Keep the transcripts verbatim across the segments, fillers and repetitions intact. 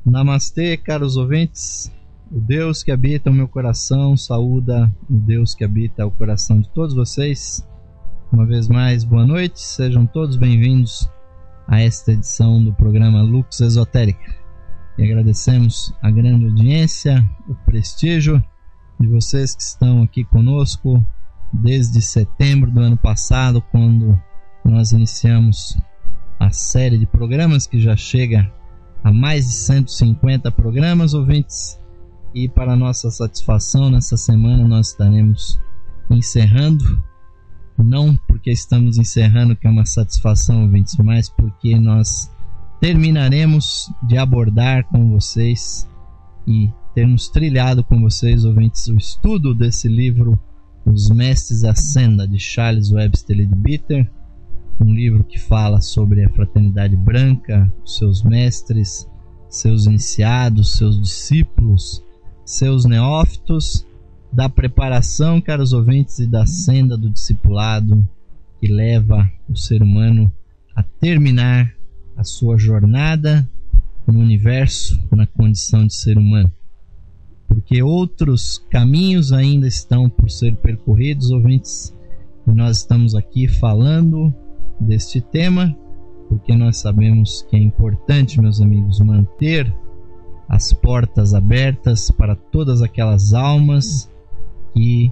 Namastê, caros ouvintes. O Deus que habita o meu coração saúda o Deus que habita o coração de todos vocês. Uma vez mais, boa noite, sejam todos bem-vindos a esta edição do programa Lux Esotérica. E agradecemos a grande audiência, o prestígio de vocês que estão aqui conosco desde setembro do ano passado, quando nós iniciamos a série de programas que já chega a mais de cento e cinquenta programas, ouvintes. E para nossa satisfação, nessa semana nós estaremos encerrando, não porque estamos encerrando, que é uma satisfação, ouvintes, mas porque nós terminaremos de abordar com vocês e termos trilhado com vocês, ouvintes, o estudo desse livro Os Mestres da Senda, de Charles Webster Leadbeater, um livro que fala sobre a fraternidade branca, seus mestres, seus iniciados, seus discípulos, seus neófitos, da preparação, caros ouvintes, e da senda do discipulado que leva o ser humano a terminar a sua jornada no universo, na condição de ser humano. Porque outros caminhos ainda estão por ser percorridos, ouvintes, e nós estamos aqui falando deste tema, porque nós sabemos que é importante, meus amigos, manter as portas abertas para todas aquelas almas que,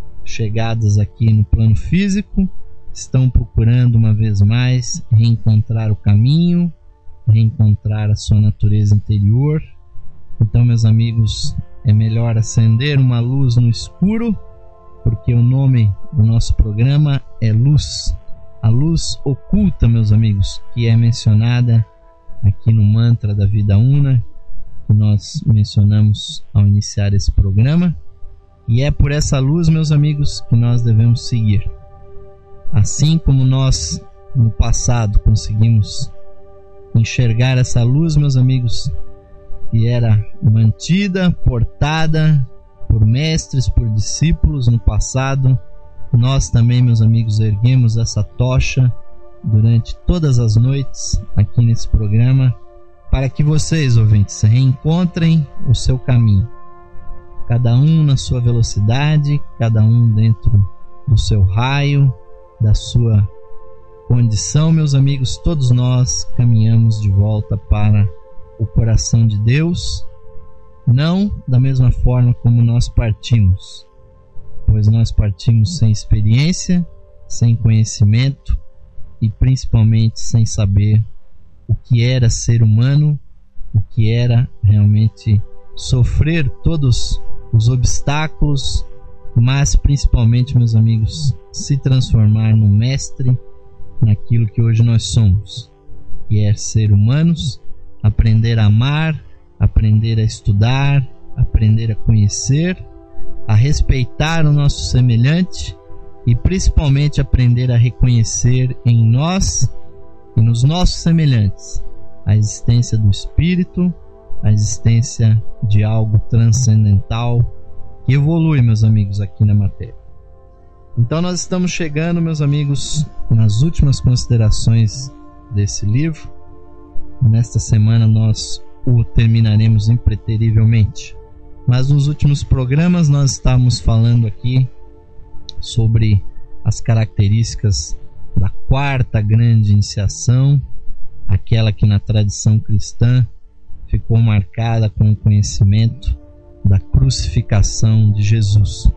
chegadas aqui no plano físico, estão procurando uma vez mais reencontrar o caminho, reencontrar a sua natureza interior. Então, meus amigos, é melhor acender uma luz no escuro, porque o nome do nosso programa é Luz, a luz oculta, meus amigos, que é mencionada aqui no mantra da vida una, que nós mencionamos ao iniciar esse programa. E é por essa luz, meus amigos, que nós devemos seguir. Assim como nós no passado conseguimos enxergar essa luz, meus amigos, que era mantida, portada por mestres, por discípulos no passado, nós também, meus amigos, erguemos essa tocha durante todas as noites aqui nesse programa, para que vocês, ouvintes, reencontrem o seu caminho, cada um na sua velocidade, cada um dentro do seu raio, da sua condição, meus amigos. Todos nós caminhamos de volta para o coração de Deus, não da mesma forma como nós partimos, pois nós partimos sem experiência, sem conhecimento e principalmente sem saber o que era ser humano, o que era realmente sofrer todos os obstáculos, mas principalmente, meus amigos, se transformar num mestre naquilo que hoje nós somos, que é ser humanos, aprender a amar, aprender a estudar, aprender a conhecer, a respeitar o nosso semelhante e principalmente aprender a reconhecer em nós e nos nossos semelhantes a existência do Espírito, a existência de algo transcendental que evolui, meus amigos, aqui na matéria. Então nós estamos chegando, meus amigos, nas últimas considerações desse livro. Nesta semana nós o terminaremos impreterivelmente. Mas nos últimos programas nós estávamos falando aqui sobre as características da quarta grande iniciação, aquela que na tradição cristã ficou marcada com o conhecimento da crucificação de Jesus.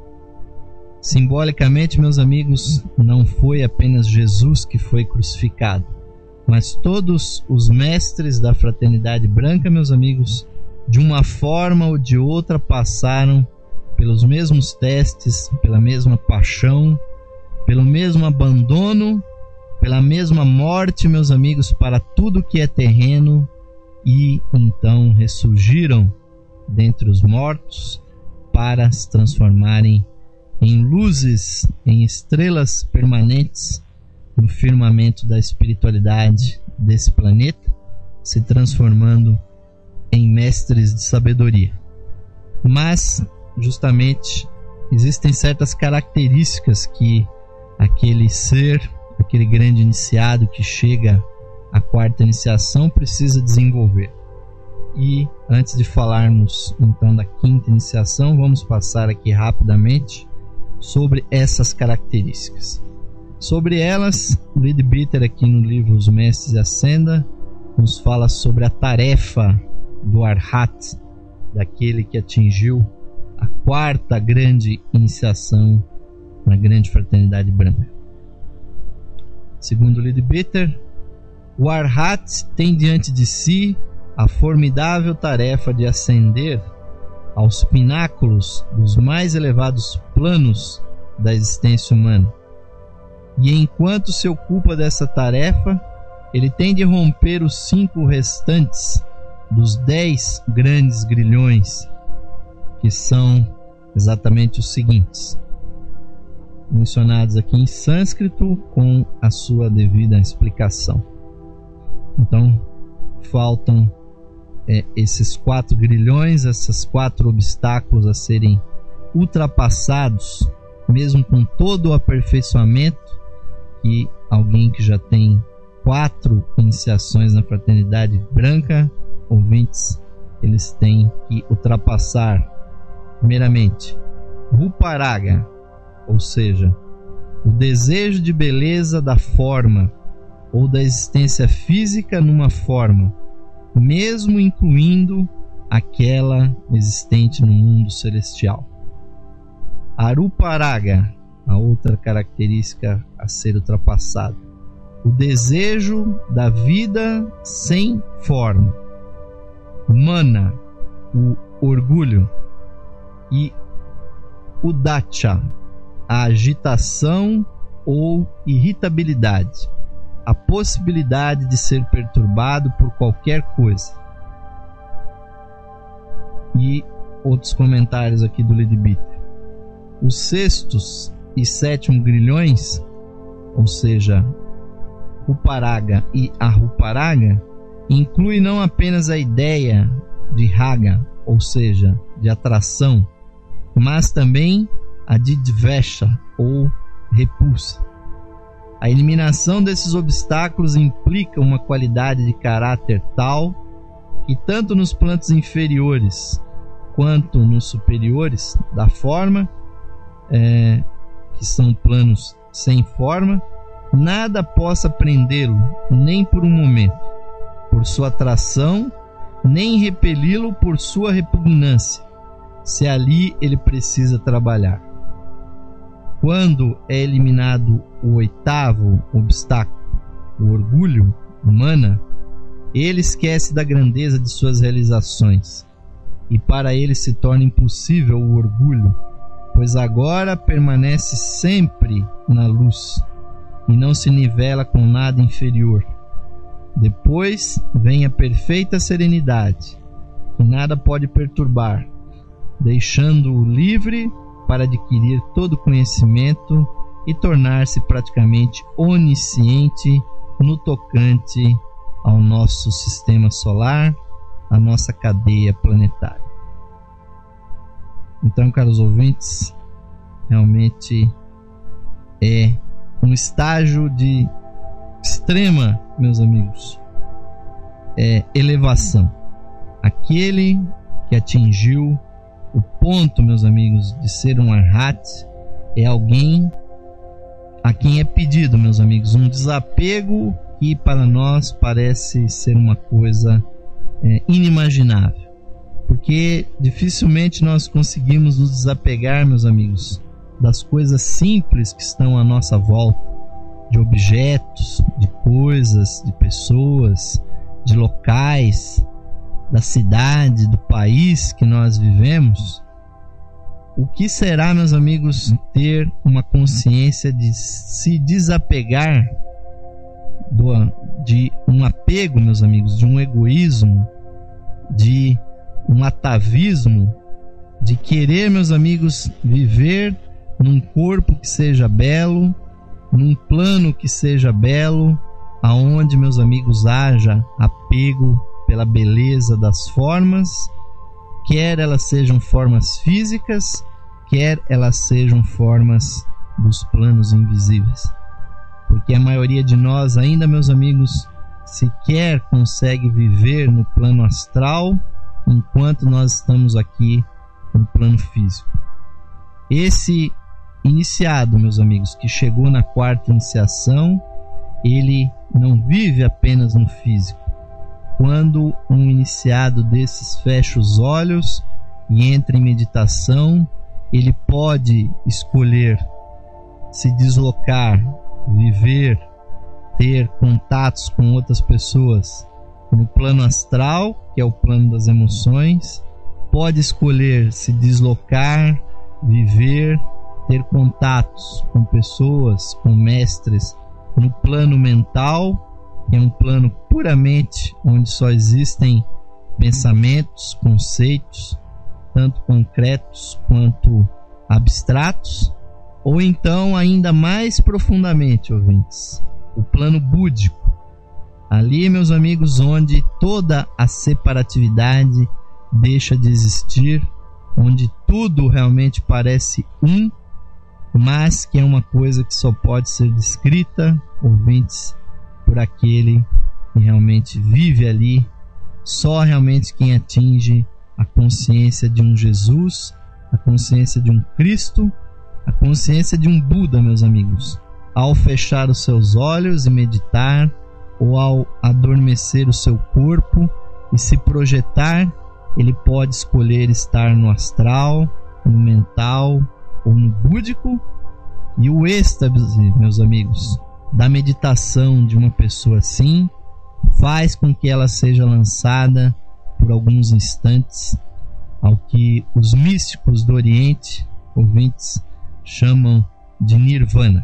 Simbolicamente, meus amigos, não foi apenas Jesus que foi crucificado, mas todos os mestres da fraternidade branca, meus amigos, de uma forma ou de outra passaram pelos mesmos testes, pela mesma paixão, pelo mesmo abandono, pela mesma morte, meus amigos, para tudo que é terreno, e então ressurgiram dentre os mortos para se transformarem em luzes, em estrelas permanentes no firmamento da espiritualidade desse planeta, se transformando em mestres de sabedoria. Mas, justamente, existem certas características que aquele ser, aquele grande iniciado que chega à quarta iniciação precisa desenvolver. E antes de falarmos então da quinta iniciação, vamos passar aqui rapidamente sobre essas características. Sobre elas, Leadbeater aqui no livro Os Mestres e a Senda nos fala sobre a tarefa do Arhat, daquele que atingiu a quarta grande iniciação na grande fraternidade branca. Segundo Leadbeater, o Arhat tem diante de si a formidável tarefa de ascender aos pináculos dos mais elevados planos da existência humana. E enquanto se ocupa dessa tarefa, ele tem de romper os cinco restantes dos dez grandes grilhões, que são exatamente os seguintes, mencionados aqui em sânscrito com a sua devida explicação. Então, faltam é, esses quatro grilhões, esses quatro obstáculos a serem ultrapassados, mesmo com todo o aperfeiçoamento que alguém que já tem quatro iniciações na fraternidade branca, ouvintes, eles têm que ultrapassar. Primeiramente, Ruparaga, ou seja, o desejo de beleza da forma ou da existência física numa forma, mesmo incluindo aquela existente no mundo celestial. Aruparaga, a outra característica a ser ultrapassada, o desejo da vida sem forma. Mana, o orgulho. E Udacha, a agitação ou irritabilidade, a possibilidade de ser perturbado por qualquer coisa. E outros comentários aqui do Leadbeater. Os sextos e sétimo grilhões, ou seja, Ruparaga e Aruparaga, inclui não apenas a ideia de raga, ou seja, de atração, mas também a de dvesha, ou repulsa. A eliminação desses obstáculos implica uma qualidade de caráter tal que tanto nos planos inferiores quanto nos superiores da forma, é, que são planos sem forma, nada possa prendê-lo nem por um momento por sua atração, nem repeli-lo por sua repugnância, se ali ele precisa trabalhar. Quando é eliminado o oitavo obstáculo, o orgulho humano, ele esquece da grandeza de suas realizações, e para ele se torna impossível o orgulho, pois agora permanece sempre na luz e não se nivela com nada inferior. Depois vem a perfeita serenidade, que nada pode perturbar, deixando-o livre para adquirir todo conhecimento e tornar-se praticamente onisciente no tocante ao nosso sistema solar, a nossa cadeia planetária. Então, caros ouvintes, realmente é um estágio de extrema, meus amigos, é elevação. Aquele que atingiu o ponto, meus amigos, de ser um Arhat é alguém a quem é pedido, meus amigos, um desapego que para nós parece ser uma coisa é, inimaginável, porque dificilmente nós conseguimos nos desapegar, meus amigos, das coisas simples que estão à nossa volta, de objetos, de coisas, de pessoas, de locais, da cidade, do país que nós vivemos. O que será, meus amigos, ter uma consciência de se desapegar do, de um apego, meus amigos, de um egoísmo, de um atavismo, de querer, meus amigos, viver num corpo que seja belo, num plano que seja belo, aonde, meus amigos, haja apego pela beleza das formas, quer elas sejam formas físicas, quer elas sejam formas dos planos invisíveis. Porque a maioria de nós ainda, meus amigos, sequer consegue viver no plano astral enquanto nós estamos aqui no plano físico. Esse iniciado, meus amigos, que chegou na quarta iniciação, ele não vive apenas no físico. Quando um iniciado desses fecha os olhos e entra em meditação, ele pode escolher se deslocar, viver, ter contatos com outras pessoas no plano astral, que é o plano das emoções, pode escolher se deslocar, viver, ter contatos com pessoas, com mestres no plano mental, que é um plano puramente onde só existem pensamentos, conceitos, tanto concretos quanto abstratos, ou então ainda mais profundamente, ouvintes, o plano búdico. Ali, meus amigos, onde toda a separatividade deixa de existir, onde tudo realmente parece um, mas que é uma coisa que só pode ser descrita, ouvintes, por aquele que realmente vive ali, só realmente quem atinge a consciência de um Jesus, a consciência de um Cristo, a consciência de um Buda, meus amigos. Ao fechar os seus olhos e meditar, ou ao adormecer o seu corpo e se projetar, ele pode escolher estar no astral, no mental ou no búdico. E o êxtase, meus amigos, da meditação de uma pessoa assim faz com que ela seja lançada por alguns instantes ao que os místicos do Oriente, ouvintes, chamam de Nirvana.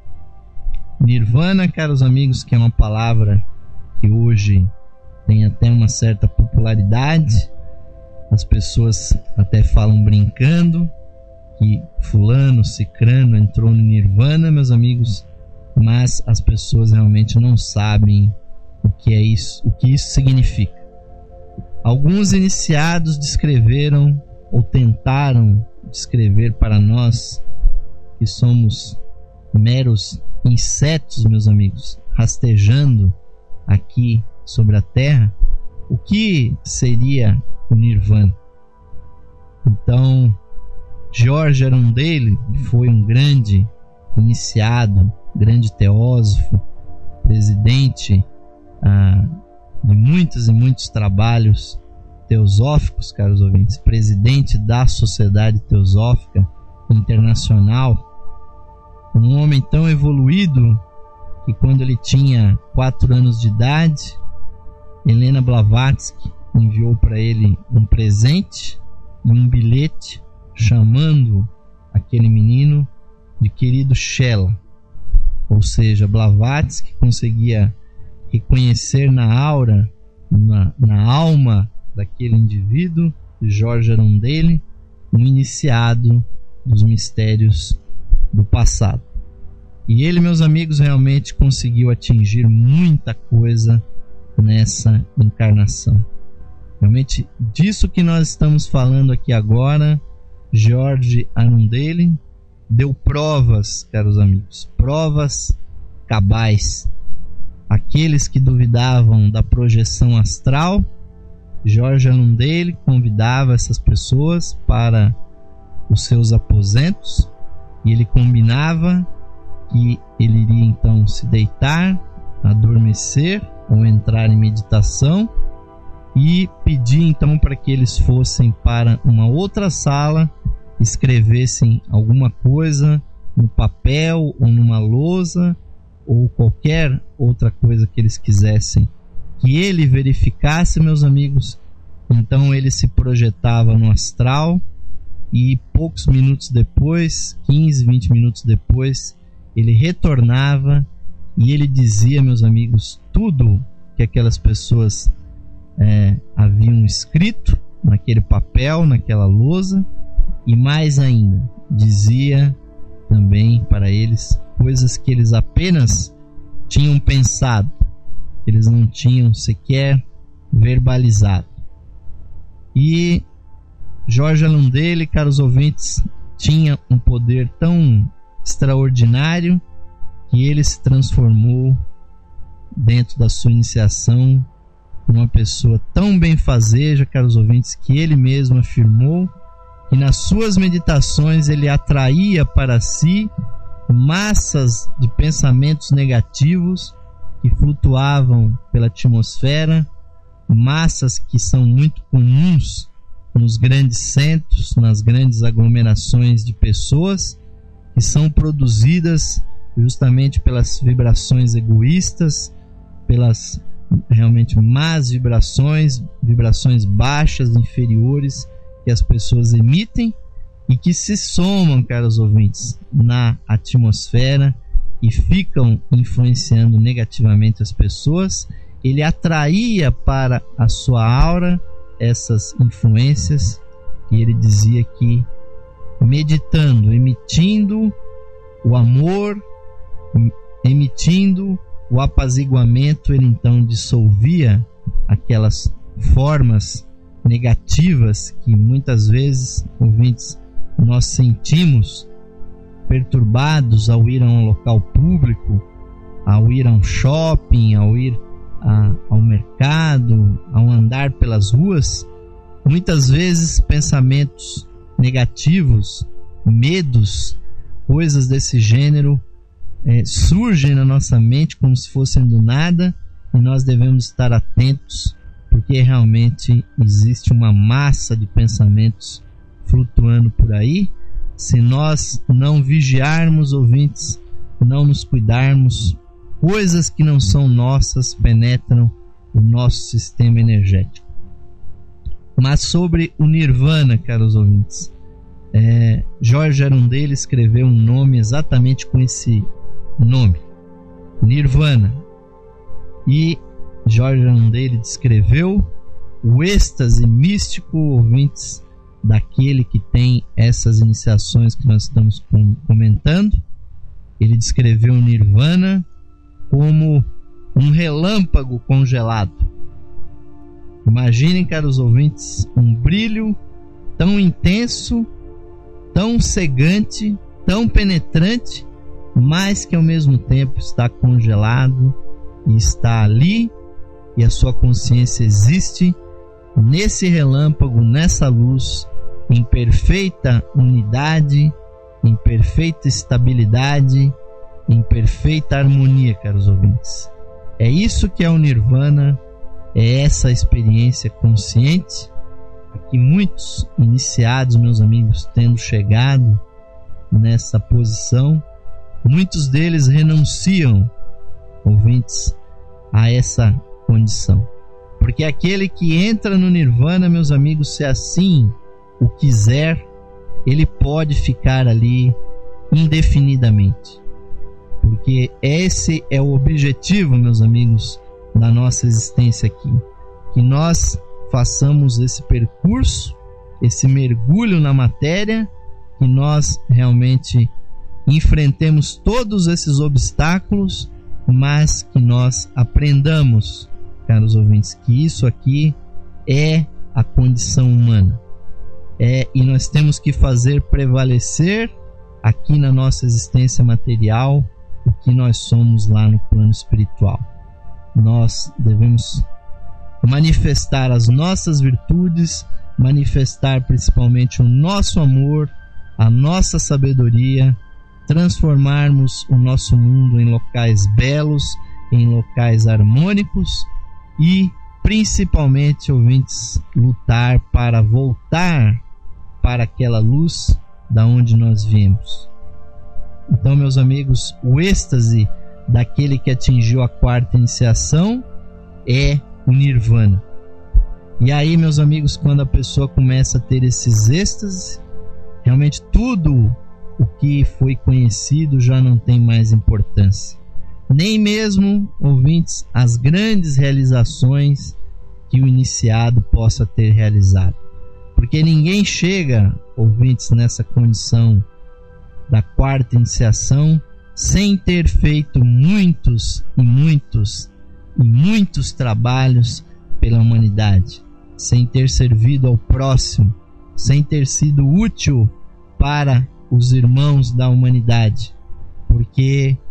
Nirvana, caros amigos, que é uma palavra que hoje tem até uma certa popularidade. As pessoas até falam brincando que fulano, cicrano entrou no Nirvana, meus amigos, mas as pessoas realmente não sabem o que é isso, o que isso significa. Alguns iniciados descreveram ou tentaram descrever para nós que somos meros insetos, meus amigos, rastejando aqui sobre a Terra, o que seria o Nirvana. Então, George Arundel foi um grande iniciado, grande teósofo, presidente ah, de muitos e muitos trabalhos teosóficos, caros ouvintes, presidente da Sociedade Teosófica Internacional, um homem tão evoluído que quando ele tinha quatro anos de idade, Helena Blavatsky enviou para ele um presente e um bilhete chamando aquele menino de querido Shela. Ou seja, Blavatsky conseguia reconhecer na aura, na, na alma daquele indivíduo, George Arundel, um iniciado dos mistérios do passado. E ele, meus amigos, realmente conseguiu atingir muita coisa nessa encarnação. Realmente, disso que nós estamos falando aqui agora, George Arundel deu provas, caros amigos, provas cabais. Aqueles que duvidavam da projeção astral, George Arundel convidava essas pessoas para os seus aposentos e ele combinava que ele iria então se deitar, adormecer ou entrar em meditação e pedir então para que eles fossem para uma outra sala, escrevessem alguma coisa no papel ou numa lousa ou qualquer outra coisa que eles quisessem que ele verificasse, meus amigos. Então ele se projetava no astral e poucos minutos depois, quinze, vinte minutos depois, ele retornava e ele dizia, meus amigos, tudo que aquelas pessoas é, haviam escrito naquele papel, naquela lousa, e mais ainda, dizia também para eles coisas que eles apenas tinham pensado, que eles não tinham sequer verbalizado. E George Arundel, caros ouvintes, tinha um poder tão extraordinário que ele se transformou dentro da sua iniciação, uma pessoa tão benfazeja, caros ouvintes, que ele mesmo afirmou que nas suas meditações ele atraía para si massas de pensamentos negativos que flutuavam pela atmosfera, massas que são muito comuns nos grandes centros, nas grandes aglomerações de pessoas, que são produzidas justamente pelas vibrações egoístas, pelas realmente más vibrações, vibrações baixas, inferiores, que as pessoas emitem e que se somam, caros ouvintes, na atmosfera e ficam influenciando negativamente as pessoas. Ele atraía para a sua aura essas influências e ele dizia que meditando, emitindo o amor, emitindo o apaziguamento, ele então dissolvia aquelas formas negativas que muitas vezes, ouvintes, nós sentimos perturbados ao ir a um local público, ao ir a um shopping, ao ir a, ao mercado, ao andar pelas ruas. Muitas vezes pensamentos negativos, medos, coisas desse gênero é, surgem na nossa mente como se fossem do nada, e nós devemos estar atentos, porque realmente existe uma massa de pensamentos flutuando por aí. Se nós não vigiarmos, ouvintes, não nos cuidarmos, coisas que não são nossas penetram o nosso sistema energético. Mas sobre o Nirvana, caros ouvintes, é, Jorge Arundel escreveu um nome exatamente com esse nome, Nirvana, e Jorge Arundel descreveu o êxtase místico, ouvintes, daquele que tem essas iniciações que nós estamos comentando. Ele descreveu o Nirvana como um relâmpago congelado. Imaginem, caros ouvintes, um brilho tão intenso, tão cegante, tão penetrante, mas que ao mesmo tempo está congelado e está ali, e a sua consciência existe nesse relâmpago, nessa luz, em perfeita unidade, em perfeita estabilidade, em perfeita harmonia, caros ouvintes. É isso que é o Nirvana, é essa experiência consciente a que muitos iniciados, meus amigos, tendo chegado nessa posição, muitos deles renunciam, ouvintes, a essa condição. Porque aquele que entra no Nirvana, meus amigos, se assim o quiser, ele pode ficar ali indefinidamente. Porque esse é o objetivo, meus amigos, da nossa existência aqui. Que nós façamos esse percurso, esse mergulho na matéria, que nós realmente enfrentemos todos esses obstáculos, mas que nós aprendamos, caros ouvintes, que isso aqui é a condição humana. É, e nós temos que fazer prevalecer aqui na nossa existência material o que nós somos lá no plano espiritual. Nós devemos manifestar as nossas virtudes, manifestar principalmente o nosso amor, a nossa sabedoria, transformarmos o nosso mundo em locais belos, em locais harmônicos e principalmente, ouvintes, lutar para voltar para aquela luz da onde nós viemos. Então, meus amigos, o êxtase daquele que atingiu a quarta iniciação é o Nirvana. E aí, meus amigos, quando a pessoa começa a ter esses êxtases, realmente tudo o que foi conhecido já não tem mais importância. Nem mesmo, ouvintes, as grandes realizações que o iniciado possa ter realizado. Porque ninguém chega, ouvintes, nessa condição da quarta iniciação sem ter feito muitos e muitos e muitos trabalhos pela humanidade, sem ter servido ao próximo, sem ter sido útil para os irmãos da humanidade. Porque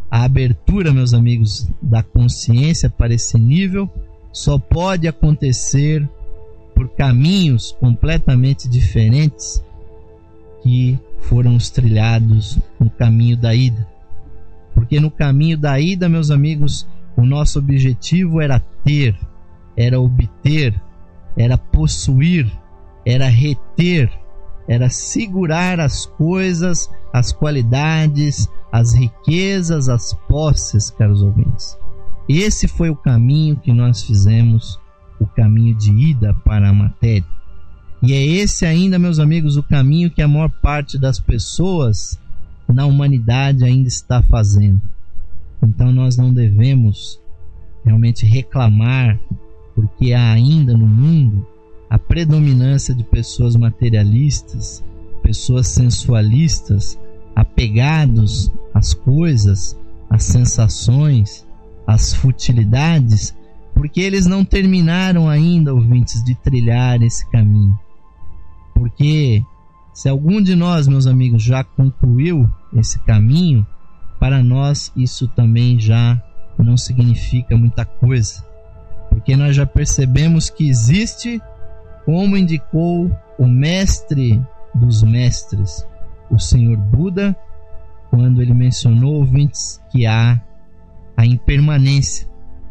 A abertura, meus amigos, da consciência para esse nível só pode acontecer por caminhos completamente diferentes que foram os trilhados no caminho da ida. Porque no caminho da ida, meus amigos, o nosso objetivo era ter, era obter, era possuir, era reter, era segurar as coisas, as qualidades, as riquezas, as posses, caros ouvintes. Esse foi o caminho que nós fizemos, o caminho de ida para a matéria. E é esse ainda, meus amigos, o caminho que a maior parte das pessoas na humanidade ainda está fazendo. Então nós não devemos realmente reclamar, porque há ainda no mundo a predominância de pessoas materialistas, pessoas sensualistas, apegados às coisas, às sensações, às futilidades, porque eles não terminaram ainda, ouvintes, de trilhar esse caminho. Porque se algum de nós, meus amigos, já concluiu esse caminho, para nós isso também já não significa muita coisa, porque nós já percebemos que existe, como indicou o mestre dos mestres, o Senhor Buda, quando ele mencionou, ouvintes, que há a impermanência.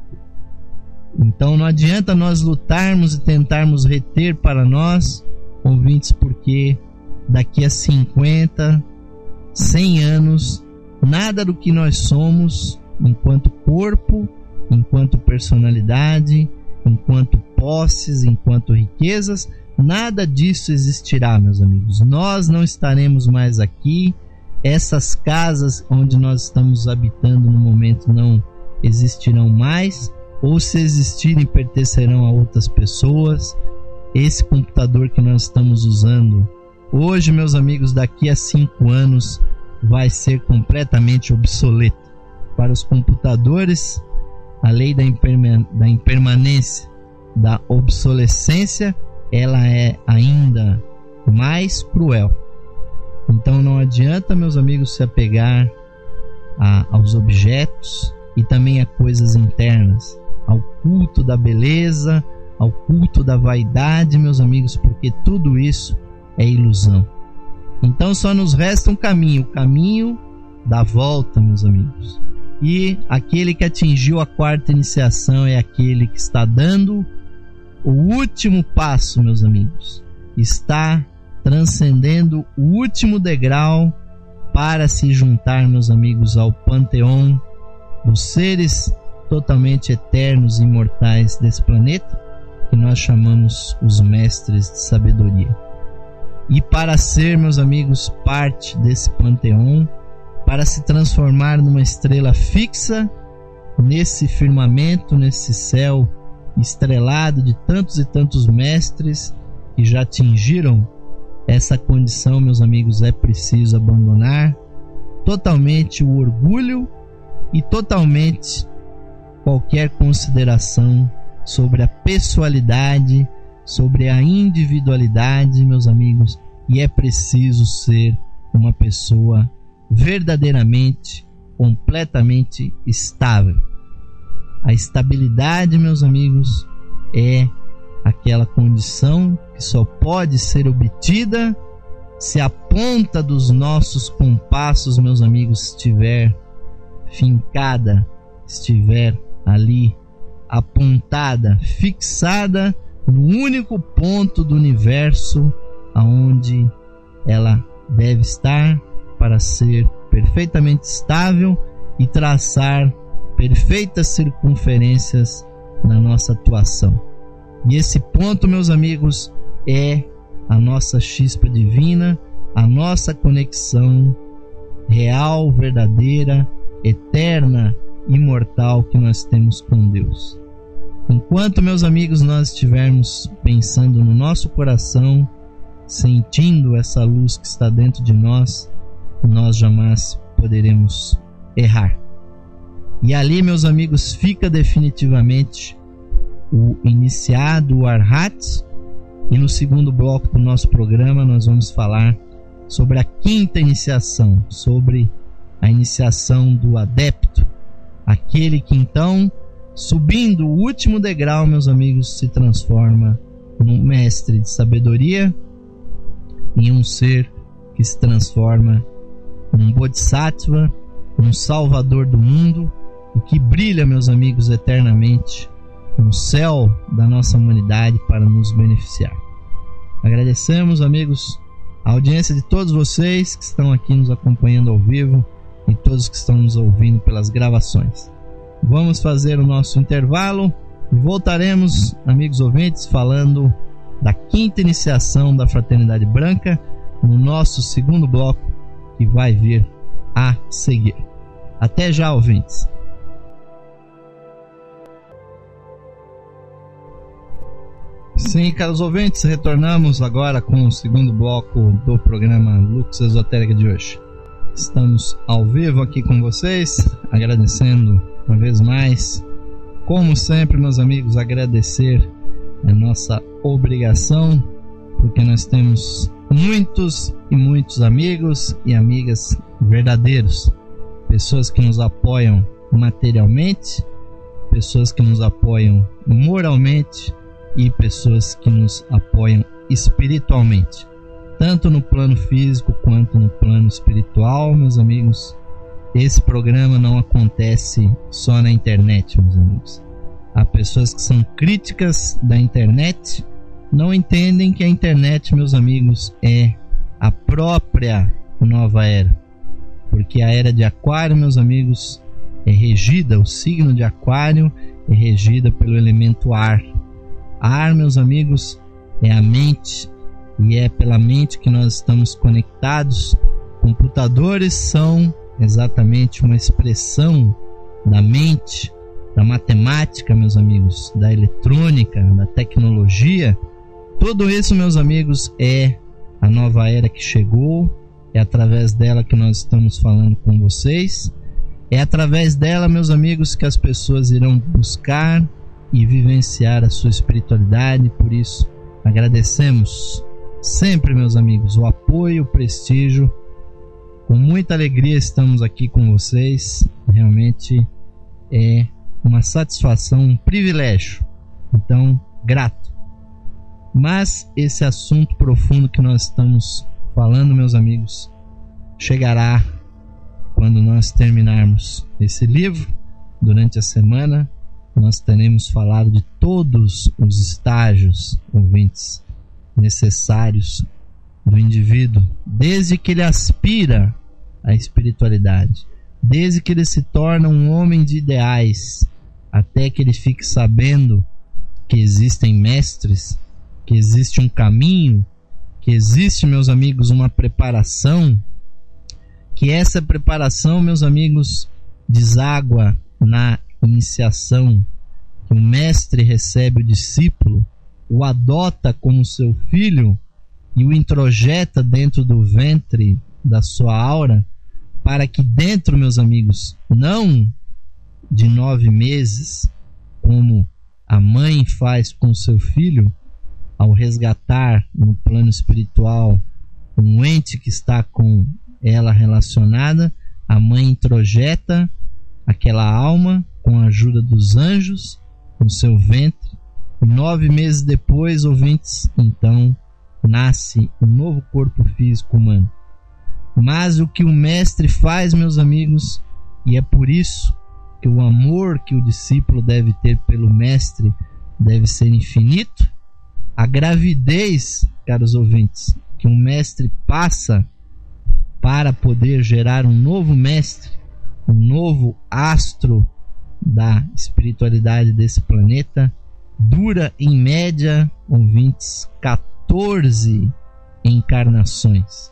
Então não adianta nós lutarmos e tentarmos reter para nós, ouvintes, porque daqui a cinquenta, cem anos, nada do que nós somos, enquanto corpo, enquanto personalidade, enquanto posses, enquanto riquezas, nada disso existirá, meus amigos. Nós não estaremos mais aqui, essas casas onde nós estamos habitando no momento não existirão mais, ou se existirem pertencerão a outras pessoas. Esse computador que nós estamos usando hoje, meus amigos, daqui a cinco anos vai ser completamente obsoleto. Para os computadores, a lei da, imperman- da impermanência, da obsolescência, ela é ainda mais cruel. Então não adianta, meus amigos, se apegar a, aos objetos e também a coisas internas, ao culto da beleza, ao culto da vaidade, meus amigos, porque tudo isso é ilusão. Então só nos resta um caminho, o caminho da volta, meus amigos. E aquele que atingiu a quarta iniciação é aquele que está dando o último passo, meus amigos. Está transcendendo o último degrau para se juntar, meus amigos, ao panteão dos seres totalmente eternos e imortais desse planeta, que nós chamamos os mestres de sabedoria. E para ser, meus amigos, parte desse panteão, para se transformar numa estrela fixa nesse firmamento, nesse céu estrelado de tantos e tantos mestres que já atingiram essa condição, meus amigos, é preciso abandonar totalmente o orgulho e totalmente qualquer consideração sobre a pessoalidade, sobre a individualidade, meus amigos, e é preciso ser uma pessoa verdadeiramente, completamente estável. A estabilidade, meus amigos, é aquela condição que só pode ser obtida se a ponta dos nossos compassos, meus amigos, estiver fincada, estiver ali apontada, fixada no único ponto do universo aonde ela deve estar para ser perfeitamente estável e traçar perfeitas circunferências na nossa atuação. E esse ponto, meus amigos, é a nossa chispa divina, a nossa conexão real, verdadeira, eterna, imortal que nós temos com Deus. Enquanto, meus amigos, nós estivermos pensando no nosso coração, sentindo essa luz que está dentro de nós, nós jamais poderemos errar. E ali, meus amigos, fica definitivamente o iniciado, o Arhat. E no segundo bloco do nosso programa nós vamos falar sobre a quinta iniciação, sobre a iniciação do adepto, aquele que então, subindo o último degrau, meus amigos, se transforma num mestre de sabedoria, em um ser que se transforma num bodhisattva, um salvador do mundo, e que brilha, meus amigos, eternamente no céu da nossa humanidade para nos beneficiar. Agradecemos, amigos, a audiência de todos vocês que estão aqui nos acompanhando ao vivo e todos que estão nos ouvindo pelas gravações. Vamos fazer o nosso intervalo e voltaremos, amigos ouvintes, falando da quinta iniciação da Fraternidade Branca no nosso segundo bloco que vai vir a seguir. Até já, ouvintes! Sim, caros ouvintes, retornamos agora com o segundo bloco do programa Lux Esotérica de hoje. Estamos ao vivo aqui com vocês, agradecendo uma vez mais, como sempre, meus amigos, agradecer a nossa obrigação, porque nós temos muitos e muitos amigos e amigas verdadeiros, pessoas que nos apoiam materialmente, pessoas que nos apoiam moralmente e pessoas que nos apoiam espiritualmente, tanto no plano físico quanto no plano espiritual, meus amigos. Esse programa não acontece só na internet, meus amigos. Há pessoas que são críticas da internet, não entendem que a internet, meus amigos, é a própria nova era, porque a era de Aquário, meus amigos, é regida, o signo de Aquário é regida pelo elemento ar. Ar, meus amigos, é a mente, e é pela mente que nós estamos conectados. Computadores são exatamente uma expressão da mente, da matemática, meus amigos, da eletrônica, da tecnologia. Tudo isso, meus amigos, é a nova era que chegou, é através dela que nós estamos falando com vocês, é através dela, meus amigos, que as pessoas irão buscar e vivenciar a sua espiritualidade. Por isso, agradecemos sempre, meus amigos, o apoio, o prestígio. Com muita alegria estamos aqui com vocês. Realmente é uma satisfação, um privilégio. Então, grato. Mas esse assunto profundo que nós estamos falando, meus amigos, chegará quando nós terminarmos esse livro. Durante a semana nós teremos falado de todos os estágios, ouvintes, necessários do indivíduo, desde que ele aspira à espiritualidade, desde que ele se torna um homem de ideais, até que ele fique sabendo que existem mestres, que existe um caminho, que existe, meus amigos, uma preparação, que essa preparação, meus amigos, deságua na iniciação, que o mestre recebe o discípulo, o adota como seu filho e o introjeta dentro do ventre da sua aura, para que dentro, meus amigos, não de nove meses, como a mãe faz com seu filho, ao resgatar no plano espiritual um ente que está com ela relacionada, a mãe introjeta aquela alma com a ajuda dos anjos no seu ventre, e nove meses depois, ouvintes, então nasce um novo corpo físico humano. Mas o que o mestre faz, meus amigos, e é por isso que o amor que o discípulo deve ter pelo mestre deve ser infinito, a gravidez, caros ouvintes, que um mestre passa para poder gerar um novo mestre, um novo astro da espiritualidade desse planeta, dura em média, ouvintes, quatorze encarnações.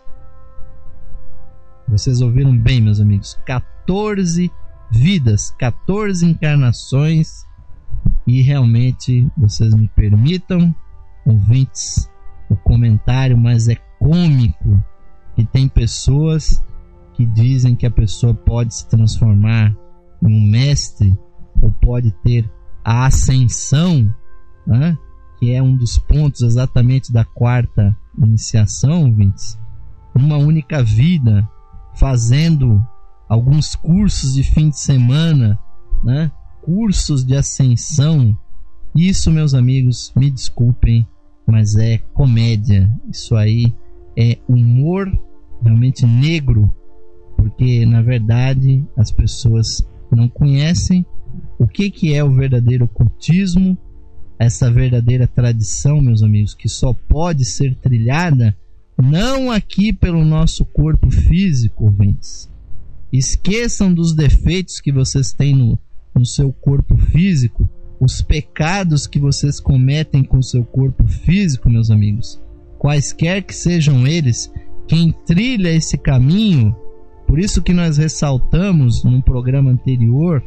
Vocês ouviram bem, meus amigos, quatorze vidas, quatorze encarnações. E realmente, vocês me permitam, ouvintes, o comentário, mas é cômico que tem pessoas que dizem que a pessoa pode se transformar em um mestre ou pode ter a ascensão, né? Que é um dos pontos exatamente da quarta iniciação, ouvintes, uma única vida, fazendo alguns cursos de fim de semana, né? Cursos de ascensão. Isso, meus amigos, me desculpem, mas é comédia. Isso aí é humor realmente negro, porque na verdade as pessoas não conhecem o que, que é o verdadeiro ocultismo, essa verdadeira tradição, meus amigos, que só pode ser trilhada não aqui pelo nosso corpo físico, ouvintes. Esqueçam dos defeitos que vocês têm no, no seu corpo físico, os pecados que vocês cometem com o seu corpo físico, meus amigos. Quaisquer que sejam eles, quem trilha esse caminho, por isso que nós ressaltamos no programa anterior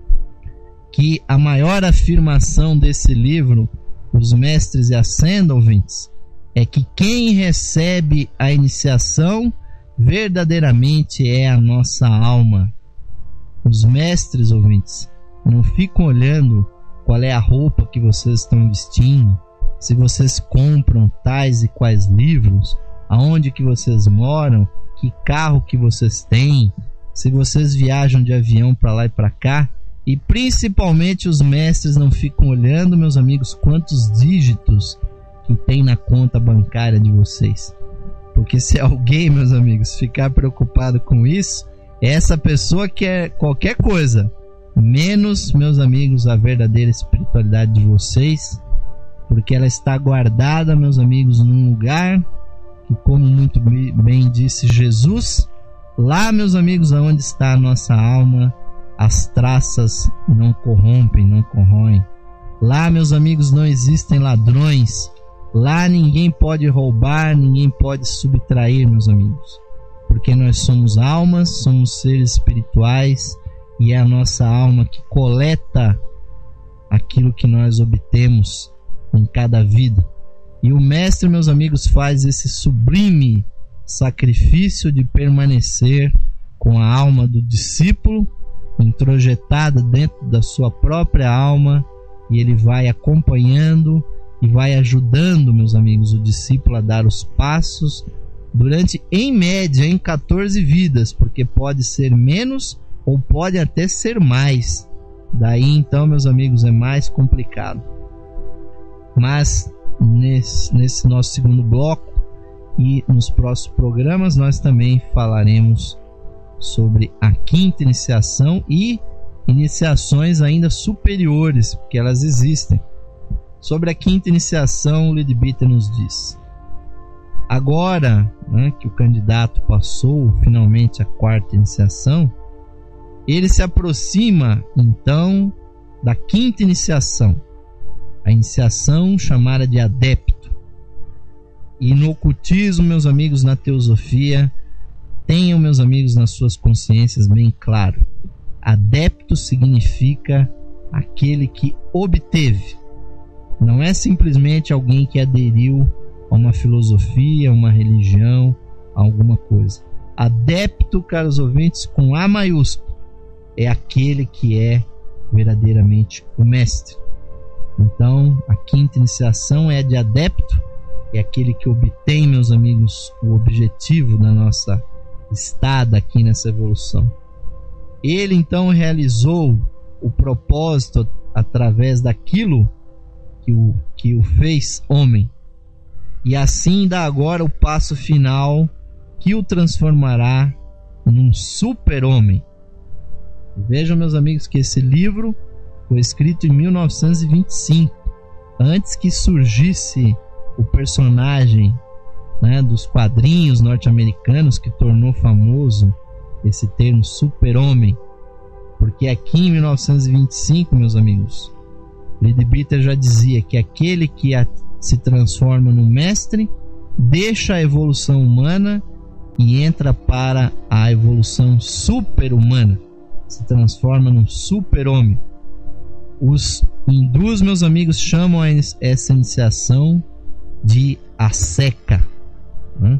que a maior afirmação desse livro, Os Mestres e Ascendam, ouvintes, é que quem recebe a iniciação verdadeiramente é a nossa alma. Os mestres, ouvintes, não ficam olhando qual é a roupa que vocês estão vestindo, se vocês compram tais e quais livros, aonde que vocês moram, que carro que vocês têm, se vocês viajam de avião para lá e para cá. E principalmente os mestres não ficam olhando, meus amigos, quantos dígitos que tem na conta bancária de vocês. Porque se alguém, meus amigos, ficar preocupado com isso, essa pessoa quer qualquer coisa, menos, meus amigos, a verdadeira espiritualidade de vocês, porque ela está guardada, meus amigos, num lugar que, como muito bem disse Jesus, lá, meus amigos, aonde está a nossa alma, as traças não corrompem, não corroem. Lá, meus amigos, não existem ladrões. Lá ninguém pode roubar, ninguém pode subtrair, meus amigos. Porque nós somos almas, somos seres espirituais, e é a nossa alma que coleta aquilo que nós obtemos em cada vida. E o mestre, meus amigos, faz esse sublime sacrifício de permanecer com a alma do discípulo introjetada dentro da sua própria alma, e ele vai acompanhando e vai ajudando, meus amigos, o discípulo a dar os passos durante, em média, em catorze vidas, porque pode ser menos ou pode até ser mais. Daí então, meus amigos, é mais complicado. Mas nesse, nesse nosso segundo bloco e nos próximos programas nós também falaremos sobre a quinta iniciação e iniciações ainda superiores, porque elas existem. Sobre a quinta iniciação, o Leadbeater nos diz: agora, né, que o candidato passou finalmente a quarta iniciação, ele se aproxima então da quinta iniciação, a iniciação chamada de adepto. E no ocultismo, meus amigos, na teosofia, tenham, meus amigos, nas suas consciências bem claro: adepto significa aquele que obteve. Não é simplesmente alguém que aderiu a uma filosofia, uma religião, a alguma coisa. Adepto, caros ouvintes, com A maiúsculo, é aquele que é verdadeiramente o mestre. Então, a quinta iniciação é de adepto, é aquele que obtém, meus amigos, o objetivo da nossa estada aqui nessa evolução. Ele então realizou o propósito através daquilo que o, que o fez homem, e assim dá agora o passo final que o transformará num super-homem. Vejam, meus amigos, que esse livro foi escrito em mil novecentos e vinte e cinco, antes que surgisse o personagem, né, dos quadrinhos norte-americanos que tornou famoso esse termo super-homem. Porque aqui em mil novecentos e vinte e cinco, meus amigos, Leadbeater já dizia que aquele que a, se transforma no mestre deixa a evolução humana e entra para a evolução super-humana, se transforma num super-homem. Os hindus, meus amigos, chamam essa iniciação de Aseka, né?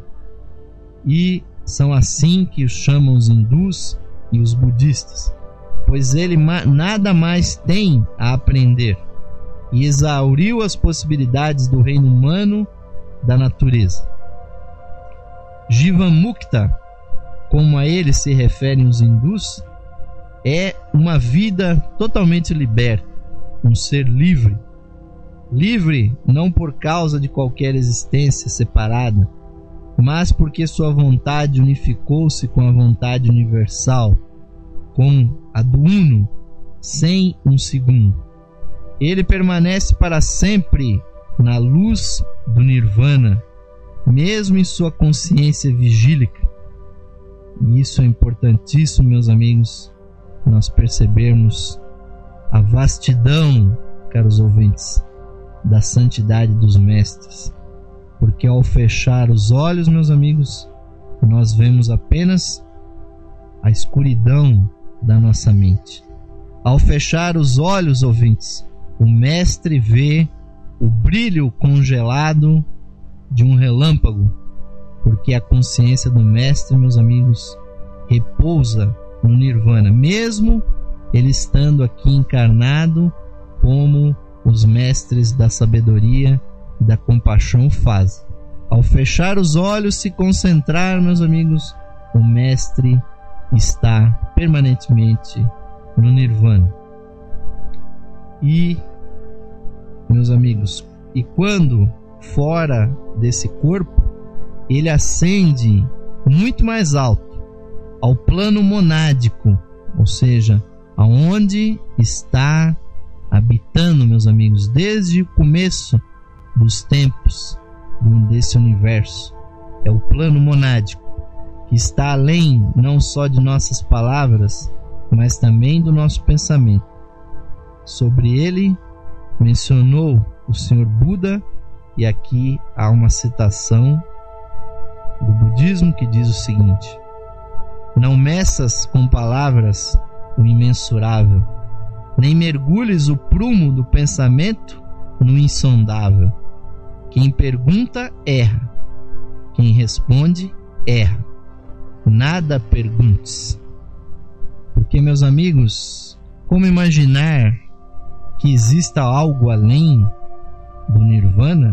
E são assim que os chamam os hindus e os budistas, pois ele ma- nada mais tem a aprender e exauriu as possibilidades do reino humano da natureza. Jivamukta como a ele se referem os hindus, é uma vida totalmente liberta, um ser livre. Livre não por causa de qualquer existência separada, mas porque sua vontade unificou-se com a vontade universal, com a do Uno, sem um segundo. Ele permanece para sempre na luz do Nirvana, mesmo em sua consciência vigílica. E isso é importantíssimo, meus amigos, nós percebermos a vastidão, caros ouvintes, da santidade dos mestres. Porque ao fechar os olhos, meus amigos, nós vemos apenas a escuridão da nossa mente. Ao fechar os olhos, ouvintes, o mestre vê o brilho congelado de um relâmpago, porque a consciência do mestre, meus amigos, repousa no Nirvana, mesmo ele estando aqui encarnado, como os mestres da sabedoria e da compaixão fazem. Ao fechar os olhos, se concentrar, meus amigos, o mestre está permanentemente no Nirvana. E, meus amigos, e quando fora desse corpo, ele ascende muito mais alto, ao plano monádico, ou seja, aonde está habitando, meus amigos, desde o começo dos tempos desse universo. É o plano monádico, que está além não só de nossas palavras, mas também do nosso pensamento. Sobre ele mencionou o Senhor Buda, e aqui há uma citação do budismo que diz o seguinte: não meças com palavras o imensurável, nem mergulhes o prumo do pensamento no insondável. Quem pergunta, erra. Quem responde, erra. Nada perguntes. Porque, meus amigos, como imaginar que exista algo além do Nirvana?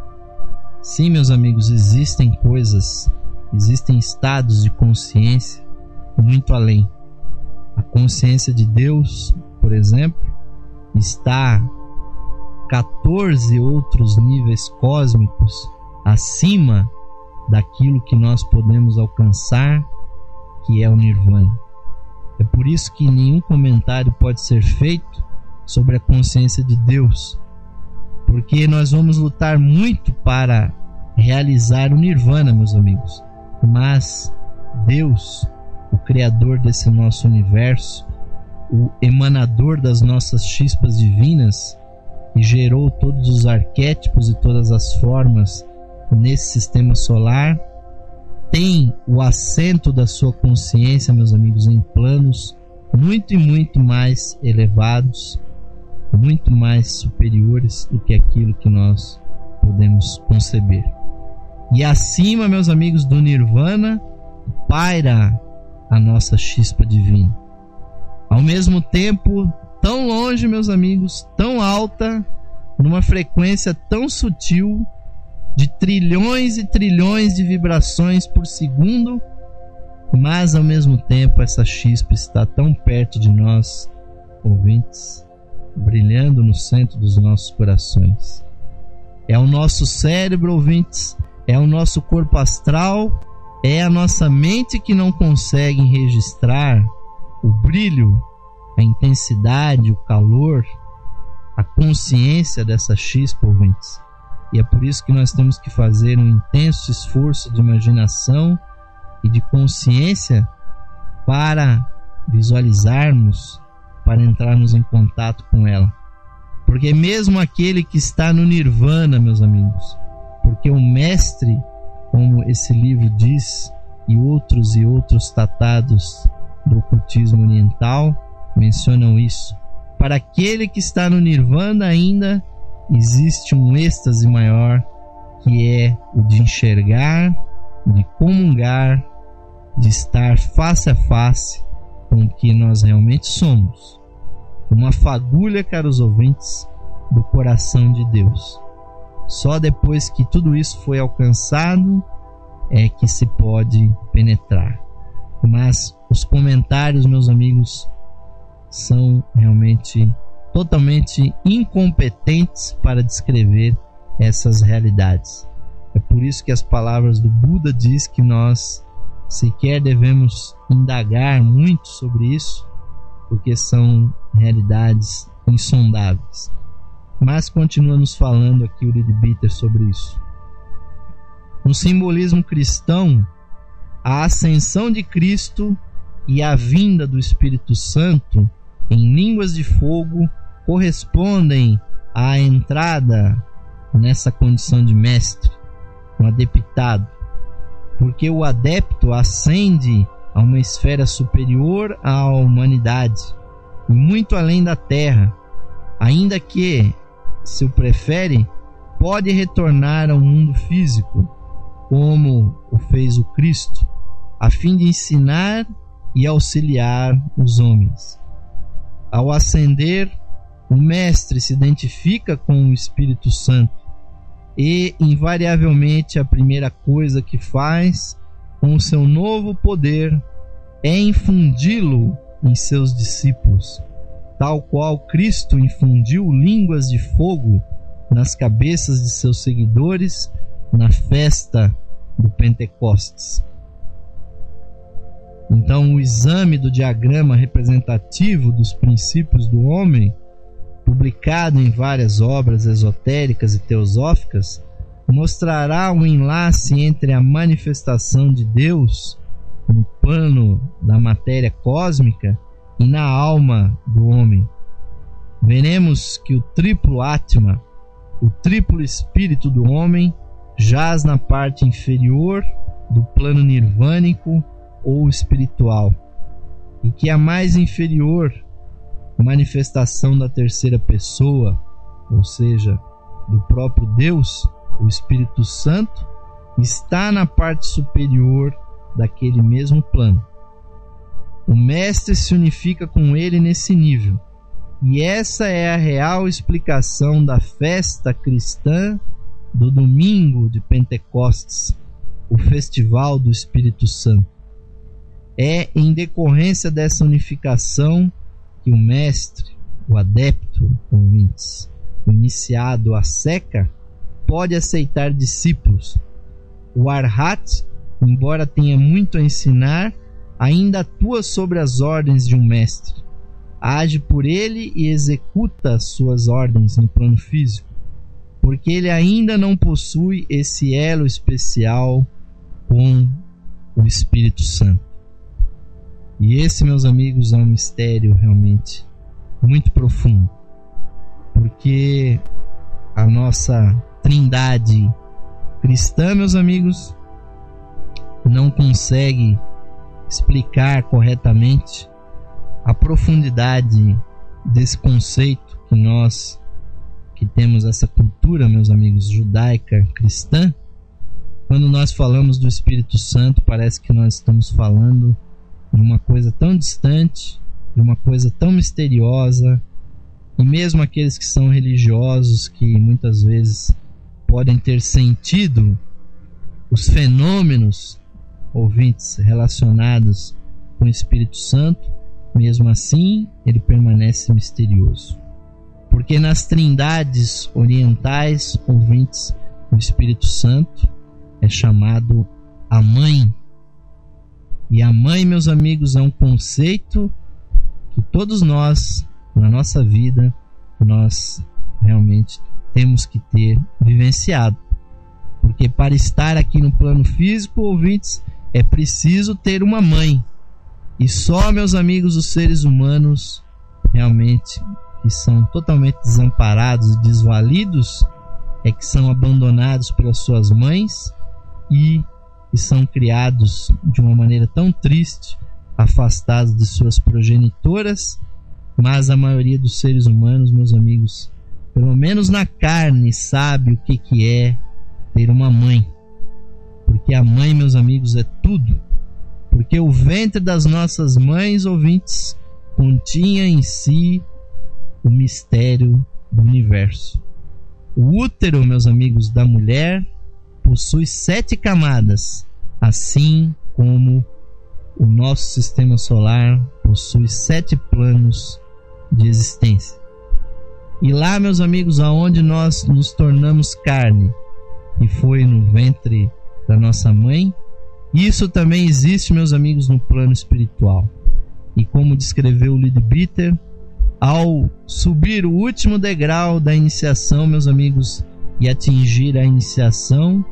Sim, meus amigos, existem coisas, existem estados de consciência muito além. A consciência de Deus, por exemplo, está quatorze outros níveis cósmicos acima daquilo que nós podemos alcançar, que é o Nirvana. É por isso que nenhum comentário pode ser feito sobre a consciência de Deus, porque nós vamos lutar muito para realizar o Nirvana, meus amigos. Mas Deus, o Criador desse nosso universo, o emanador das nossas chispas divinas, que gerou todos os arquétipos e todas as formas nesse sistema solar, tem o assento da sua consciência, meus amigos, em planos muito e muito mais elevados, muito mais superiores do que aquilo que nós podemos conceber. E acima, meus amigos, do Nirvana paira a nossa chispa divina. Ao mesmo tempo, tão longe, meus amigos, tão alta, numa frequência tão sutil, de trilhões e trilhões de vibrações por segundo, mas ao mesmo tempo essa chispa está tão perto de nós, ouvintes, brilhando no centro dos nossos corações. É o nosso cérebro, ouvintes, é o nosso corpo astral, é a nossa mente que não consegue registrar o brilho, a intensidade, o calor, a consciência dessa chispa, ouvintes. E é por isso que nós temos que fazer um intenso esforço de imaginação e de consciência para visualizarmos, para entrarmos em contato com ela. Porque mesmo aquele que está no Nirvana, meus amigos, porque o mestre, como esse livro diz, e outros e outros tratados do ocultismo oriental mencionam isso, para aquele que está no Nirvana ainda existe um êxtase maior, que é o de enxergar, de comungar, de estar face a face com o que nós realmente somos. Uma fagulha, caros ouvintes, do coração de Deus. Só depois que tudo isso foi alcançado é que se pode penetrar. mas os comentários, meus amigos, são realmente totalmente incompetentes para descrever essas realidades. É por isso que as palavras do Buda diz que nós sequer devemos indagar muito sobre isso, porque são realidades insondáveis. Mas continua nos falando aqui o Leadbeater sobre isso. No simbolismo cristão, a ascensão de Cristo e a vinda do Espírito Santo em línguas de fogo correspondem à entrada nessa condição de mestre, um adeptado, porque o adepto ascende a uma esfera superior à humanidade e muito além da terra, ainda que, se o prefere, pode retornar ao mundo físico, como o fez o Cristo, a fim de ensinar e auxiliar os homens. Ao ascender, o mestre se identifica com o Espírito Santo e, invariavelmente, a primeira coisa que faz com o seu novo poder é infundi-lo em seus discípulos, tal qual Cristo infundiu línguas de fogo nas cabeças de seus seguidores na festa do Pentecostes. Então, o exame do diagrama representativo dos princípios do homem, publicado em várias obras esotéricas e teosóficas, mostrará o enlace entre a manifestação de Deus no plano da matéria cósmica e na alma do homem. Veremos que o triplo Atma, o triplo espírito do homem, jaz na parte inferior do plano nirvânico ou espiritual, e que a mais inferior manifestação da terceira pessoa, ou seja, do próprio Deus, o Espírito Santo, está na parte superior daquele mesmo plano. O mestre se unifica com ele nesse nível, e essa é a real explicação da festa cristã do domingo de Pentecostes, o festival do Espírito Santo. É em decorrência dessa unificação que o mestre, o adepto, ouvintes, iniciado a seca, pode aceitar discípulos. O Arhat, embora tenha muito a ensinar, ainda atua sobre as ordens de um mestre, age por ele e executa suas ordens no plano físico, porque ele ainda não possui esse elo especial com o Espírito Santo. E esse, meus amigos, é um mistério realmente muito profundo, porque a nossa trindade cristã, meus amigos, não consegue explicar corretamente a profundidade desse conceito que nós, que temos essa cultura, meus amigos, judaica cristã. Quando nós falamos do Espírito Santo, parece que nós estamos falando de uma coisa tão distante, de uma coisa tão misteriosa, e mesmo aqueles que são religiosos, que muitas vezes podem ter sentido os fenômenos, ouvintes, relacionados com o Espírito Santo, mesmo assim ele permanece misterioso, porque nas trindades orientais, ouvintes, o Espírito Santo é chamado a mãe. E a mãe, meus amigos, é um conceito que todos nós, na nossa vida, nós realmente temos que ter vivenciado. Porque para estar aqui no plano físico, ouvintes, é preciso ter uma mãe. E só, meus amigos, os seres humanos realmente que são totalmente desamparados e desvalidos é que são abandonados pelas suas mães e que são criados de uma maneira tão triste, afastados de suas progenitoras. Mas a maioria dos seres humanos, meus amigos, pelo menos na carne, sabe o que, que é ter uma mãe. Porque a mãe, meus amigos, é tudo. Porque o ventre das nossas mães, ouvintes, continha em si o mistério do universo. O útero, meus amigos, da mulher possui sete camadas, assim como o nosso sistema solar possui sete planos de existência. E lá, meus amigos, aonde nós nos tornamos carne, e foi no ventre da nossa mãe, isso também existe, meus amigos, no plano espiritual. E como descreveu Leadbeater, ao subir o último degrau da iniciação, meus amigos, e atingir a iniciação,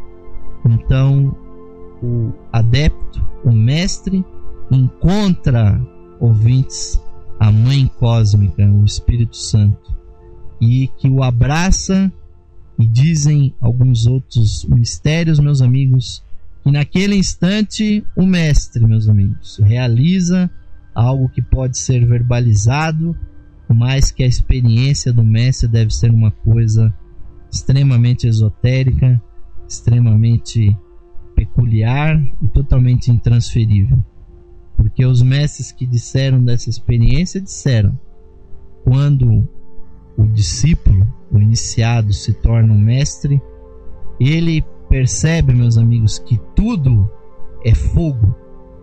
então o adepto, o mestre, encontra, ouvintes, a Mãe Cósmica, o Espírito Santo, e que o abraça, e dizem alguns outros mistérios, meus amigos, que naquele instante o mestre, meus amigos, realiza algo que pode ser verbalizado, mas que a experiência do mestre deve ser uma coisa extremamente esotérica, extremamente peculiar e totalmente intransferível. Porque os mestres que disseram dessa experiência disseram: quando o discípulo, o iniciado, se torna um mestre, ele percebe, meus amigos, que tudo é fogo,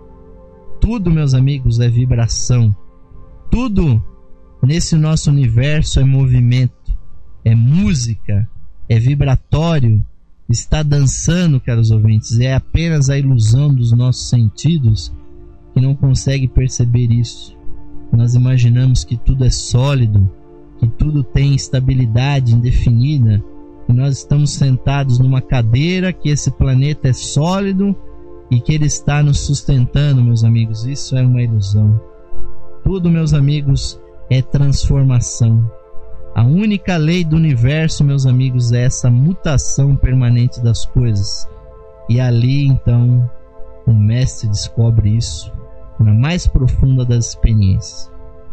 tudo, meus amigos, é vibração, tudo nesse nosso universo é movimento, é música, é vibratório, está dançando, caros ouvintes. É apenas a ilusão dos nossos sentidos que não consegue perceber isso. Nós imaginamos que tudo é sólido, que tudo tem estabilidade indefinida, que nós estamos sentados numa cadeira, que esse planeta é sólido e que ele está nos sustentando, meus amigos. Isso é uma ilusão. Tudo, meus amigos, é transformação. A única lei do universo, meus amigos, é essa mutação permanente das coisas. E ali, então, o mestre descobre isso na mais profunda das experiências.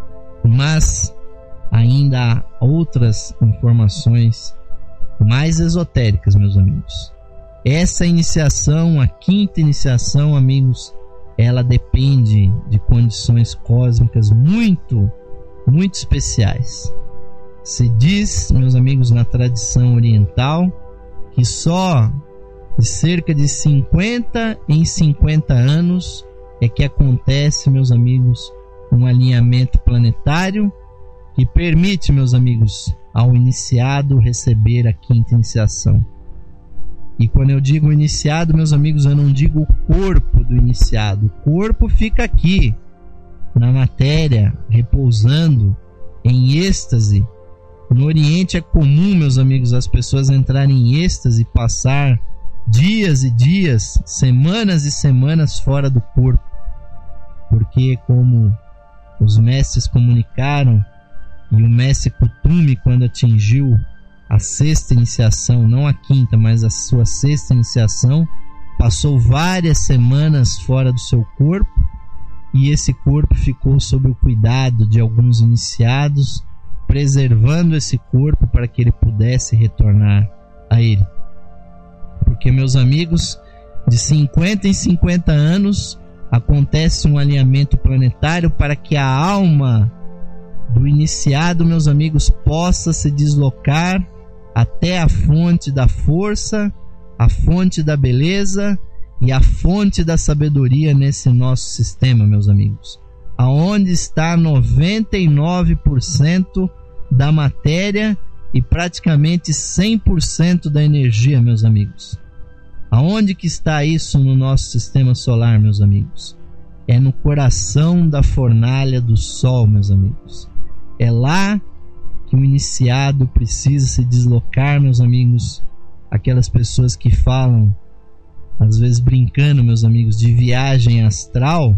Mas ainda há outras informações mais esotéricas, meus amigos. Essa iniciação, a quinta iniciação, amigos, ela depende de condições cósmicas muito, muito especiais. Se diz, meus amigos, na tradição oriental, que só de cerca de cinquenta em cinquenta anos é que acontece, meus amigos, um alinhamento planetário que permite, meus amigos, ao iniciado receber a quinta iniciação. E quando eu digo iniciado, meus amigos, eu não digo o corpo do iniciado. O corpo fica aqui, na matéria, repousando em êxtase. No Oriente é comum, meus amigos, as pessoas entrarem em êxtase e passar dias e dias, semanas e semanas fora do corpo. Porque, como os mestres comunicaram, e o mestre Kuthumi, quando atingiu a sexta iniciação, não a quinta, mas a sua sexta iniciação, passou várias semanas fora do seu corpo, e esse corpo ficou sob o cuidado de alguns iniciados, preservando esse corpo para que ele pudesse retornar a ele. Porque, meus amigos, de cinquenta em cinquenta anos acontece um alinhamento planetário para que a alma do iniciado, meus amigos, possa se deslocar até a fonte da força, a fonte da beleza e a fonte da sabedoria nesse nosso sistema, meus amigos. Aonde está noventa e nove por cento da matéria e praticamente cem por cento da energia, meus amigos. Aonde que está isso no nosso sistema solar, meus amigos? É no coração da fornalha do Sol, meus amigos. É lá que o iniciado precisa se deslocar, meus amigos. Aquelas pessoas que falam, às vezes brincando, meus amigos, de viagem astral.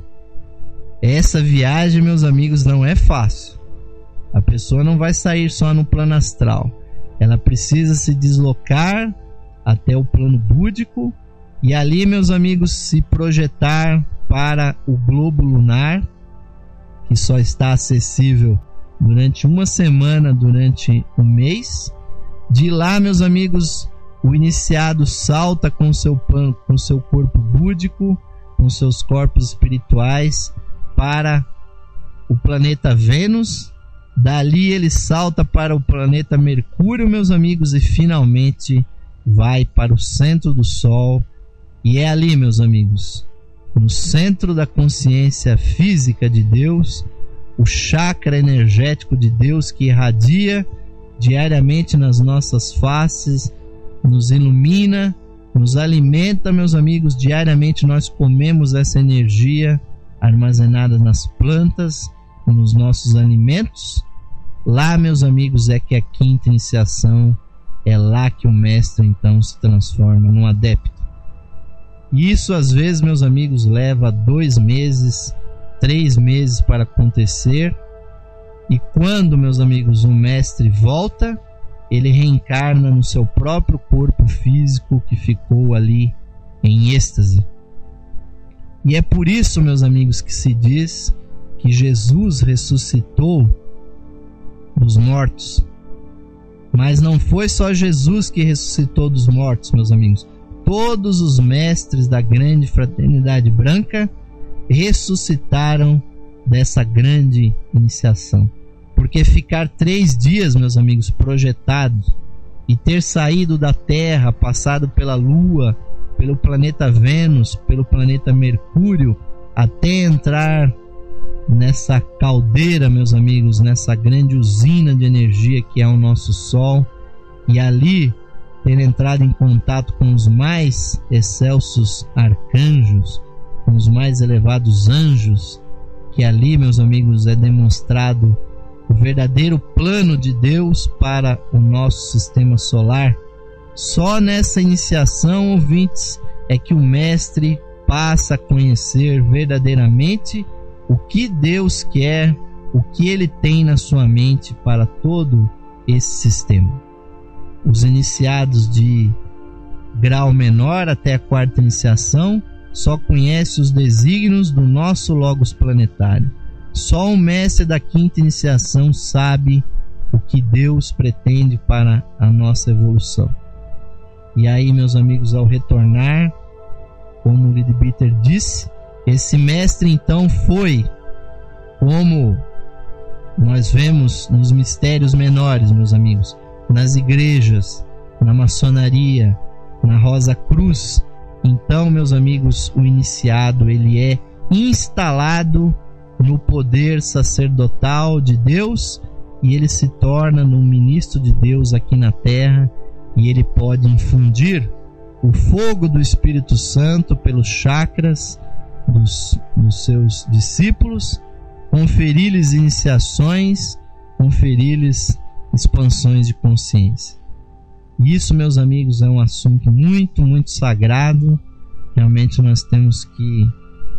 Essa viagem, meus amigos, não é fácil. A pessoa não vai sair só no plano astral. Ela precisa se deslocar até o plano búdico e ali, meus amigos, se projetar para o globo lunar, que só está acessível durante uma semana, durante um mês. De lá, meus amigos, o iniciado salta com seu plano, com seu corpo búdico, com seus corpos espirituais, para o planeta Vênus. Dali ele salta para o planeta Mercúrio, meus amigos, e finalmente vai para o centro do Sol. E é ali, meus amigos, no centro da consciência física de Deus, o chakra energético de Deus que irradia diariamente nas nossas faces, nos ilumina, nos alimenta, meus amigos. Diariamente nós comemos essa energia armazenada nas plantas, nos nossos alimentos. Lá, meus amigos, é que a quinta iniciação, é lá que o mestre então se transforma num adepto. E isso às vezes, meus amigos, leva dois meses, três meses para acontecer. E quando, meus amigos, o mestre volta, ele reencarna no seu próprio corpo físico que ficou ali em êxtase. E é por isso, meus amigos, que se diz que Jesus ressuscitou dos mortos. Mas não foi só Jesus que ressuscitou dos mortos, meus amigos. Todos os mestres da grande fraternidade branca ressuscitaram dessa grande iniciação. Porque ficar três dias, meus amigos, projetados, e ter saído da Terra, passado pela Lua, pelo planeta Vênus, pelo planeta Mercúrio, até entrar nessa caldeira, meus amigos, nessa grande usina de energia que é o nosso Sol, e ali ter entrado em contato com os mais excelsos arcanjos, com os mais elevados anjos, que ali, meus amigos, é demonstrado o verdadeiro plano de Deus para o nosso sistema solar. Só nessa iniciação, ouvintes, é que o mestre passa a conhecer verdadeiramente o que Deus quer, o que ele tem na sua mente para todo esse sistema. Os iniciados de grau menor até a quarta iniciação só conhecem os desígnios do nosso logos planetário. Só o mestre da quinta iniciação sabe o que Deus pretende para a nossa evolução. E aí, meus amigos, ao retornar, como o Leadbeater disse, esse mestre então foi, como nós vemos nos mistérios menores, meus amigos, nas igrejas, na maçonaria, na Rosa Cruz. Então, meus amigos, o iniciado ele é instalado no poder sacerdotal de Deus e ele se torna um ministro de Deus aqui na terra, e ele pode infundir o fogo do Espírito Santo pelos chakras dos, dos seus discípulos, conferir-lhes iniciações, conferir-lhes expansões de consciência. Isso, meus amigos, é um assunto muito, muito sagrado. Realmente nós temos que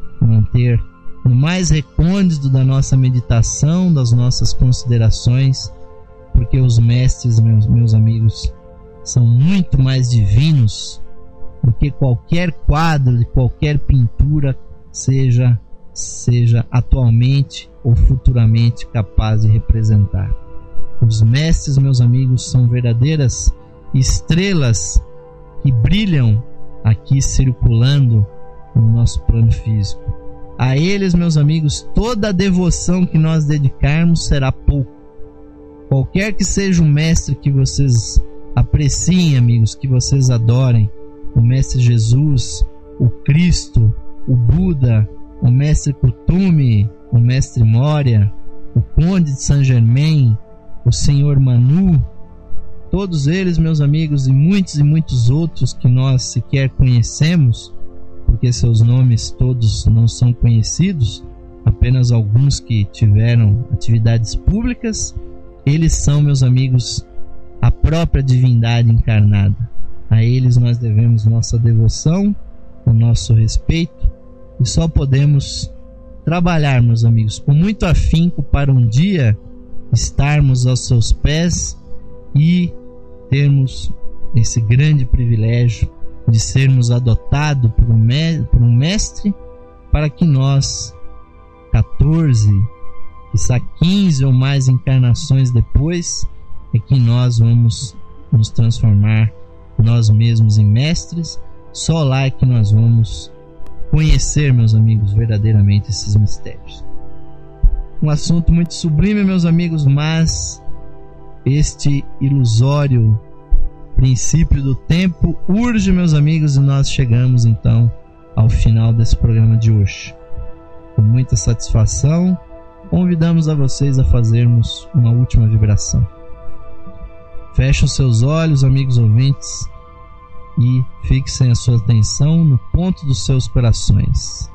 manter no mais recôndito da nossa meditação, das nossas considerações, porque os mestres, meus, meus amigos, são muito mais divinos do que qualquer quadro, de qualquer pintura seja, seja atualmente ou futuramente capaz de representar. Os mestres, meus amigos, são verdadeiras estrelas que brilham aqui circulando no nosso plano físico. A eles, meus amigos, toda a devoção que nós dedicarmos será pouco. Qualquer que seja o mestre que vocês apreciem, amigos, que vocês adorem, o mestre Jesus, o Cristo, o Buda, o mestre Kuthumi, o mestre Moria, o Conde de Saint Germain, o Senhor Manu, todos eles, meus amigos, e muitos e muitos outros que nós sequer conhecemos, porque seus nomes todos não são conhecidos, apenas alguns que tiveram atividades públicas, eles são, meus amigos, a própria divindade encarnada. A eles nós devemos nossa devoção, o nosso respeito, e só podemos trabalhar, meus amigos, com muito afinco para um dia estarmos aos seus pés e termos esse grande privilégio de sermos adotados por um mestre, para que nós, quatorze, quizá quinze ou mais encarnações depois, é que nós vamos nos transformar nós mesmos em mestres. Só lá é que nós vamos conhecer, meus amigos, verdadeiramente esses mistérios. Um assunto muito sublime, meus amigos, mas este ilusório princípio do tempo urge, meus amigos, e nós chegamos então ao final desse programa de hoje. Com muita satisfação, convidamos a vocês a fazermos uma última vibração. Feche os seus olhos, amigos ouvintes, e fixem a sua atenção no ponto dos seus corações.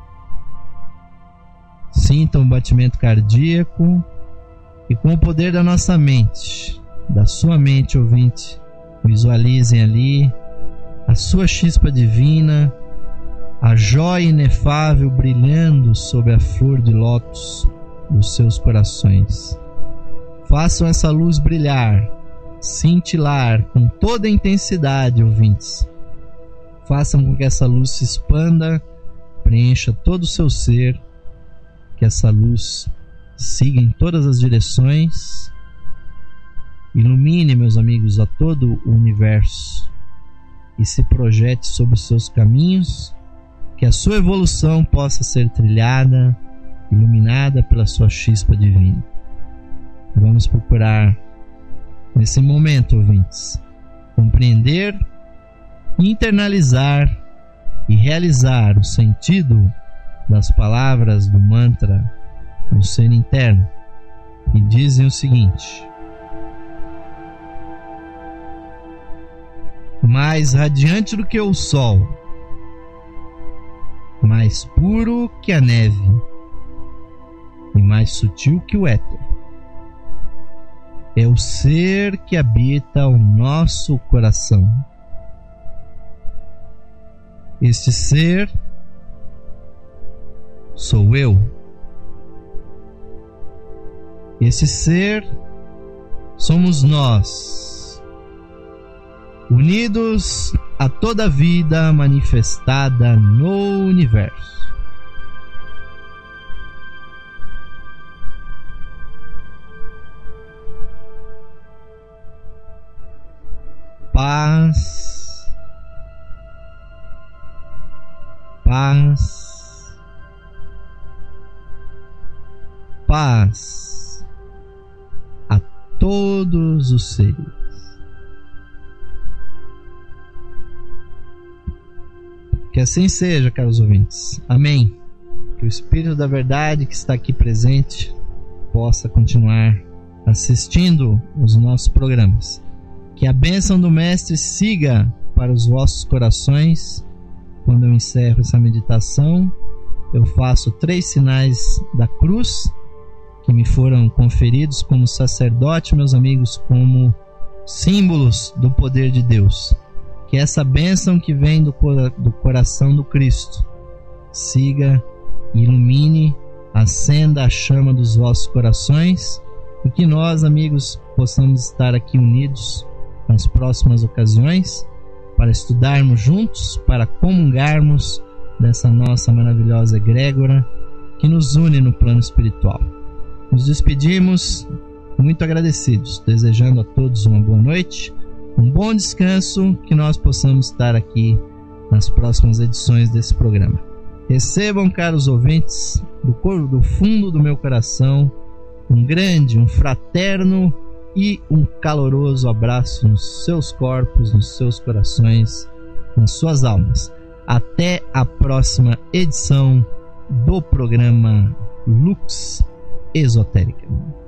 Sintam o batimento cardíaco e, com o poder da nossa mente, da sua mente, ouvinte, visualizem ali a sua chispa divina, a joia inefável brilhando sobre a flor de lótus dos seus corações. Façam essa luz brilhar, cintilar com toda a intensidade, ouvintes. Façam com que essa luz se expanda, preencha todo o seu ser, que essa luz siga em todas as direções, ilumine, meus amigos, a todo o universo e se projete sobre os seus caminhos, que a sua evolução possa ser trilhada, iluminada pela sua chispa divina. Vamos procurar, nesse momento, ouvintes, compreender, internalizar e realizar o sentido das palavras do mantra no ser interno, que dizem o seguinte: mais radiante do que o sol, mais puro que a neve e mais sutil que o éter, é o ser que habita o nosso coração. Este ser sou eu. Esse ser somos nós, unidos a toda a vida manifestada no universo. Paz, paz, paz a todos os seres. Que assim seja, caros ouvintes. Amém. Que o Espírito da Verdade que está aqui presente possa continuar assistindo os nossos programas. Que a bênção do Mestre siga para os vossos corações. Quando eu encerro essa meditação, eu faço três sinais da cruz que me foram conferidos como sacerdote, meus amigos, como símbolos do poder de Deus. Que essa bênção que vem do, do coração do Cristo siga, ilumine, acenda a chama dos vossos corações, e que nós, amigos, possamos estar aqui unidos nas próximas ocasiões para estudarmos juntos, para comungarmos dessa nossa maravilhosa egrégora que nos une no plano espiritual. Nos despedimos muito agradecidos, desejando a todos uma boa noite, um bom descanso, que nós possamos estar aqui nas próximas edições desse programa. Recebam, caros ouvintes, do, cor, do fundo do meu coração, um grande, um fraterno e um caloroso abraço nos seus corpos, nos seus corações, nas suas almas. Até a próxima edição do programa Lux Esotérica.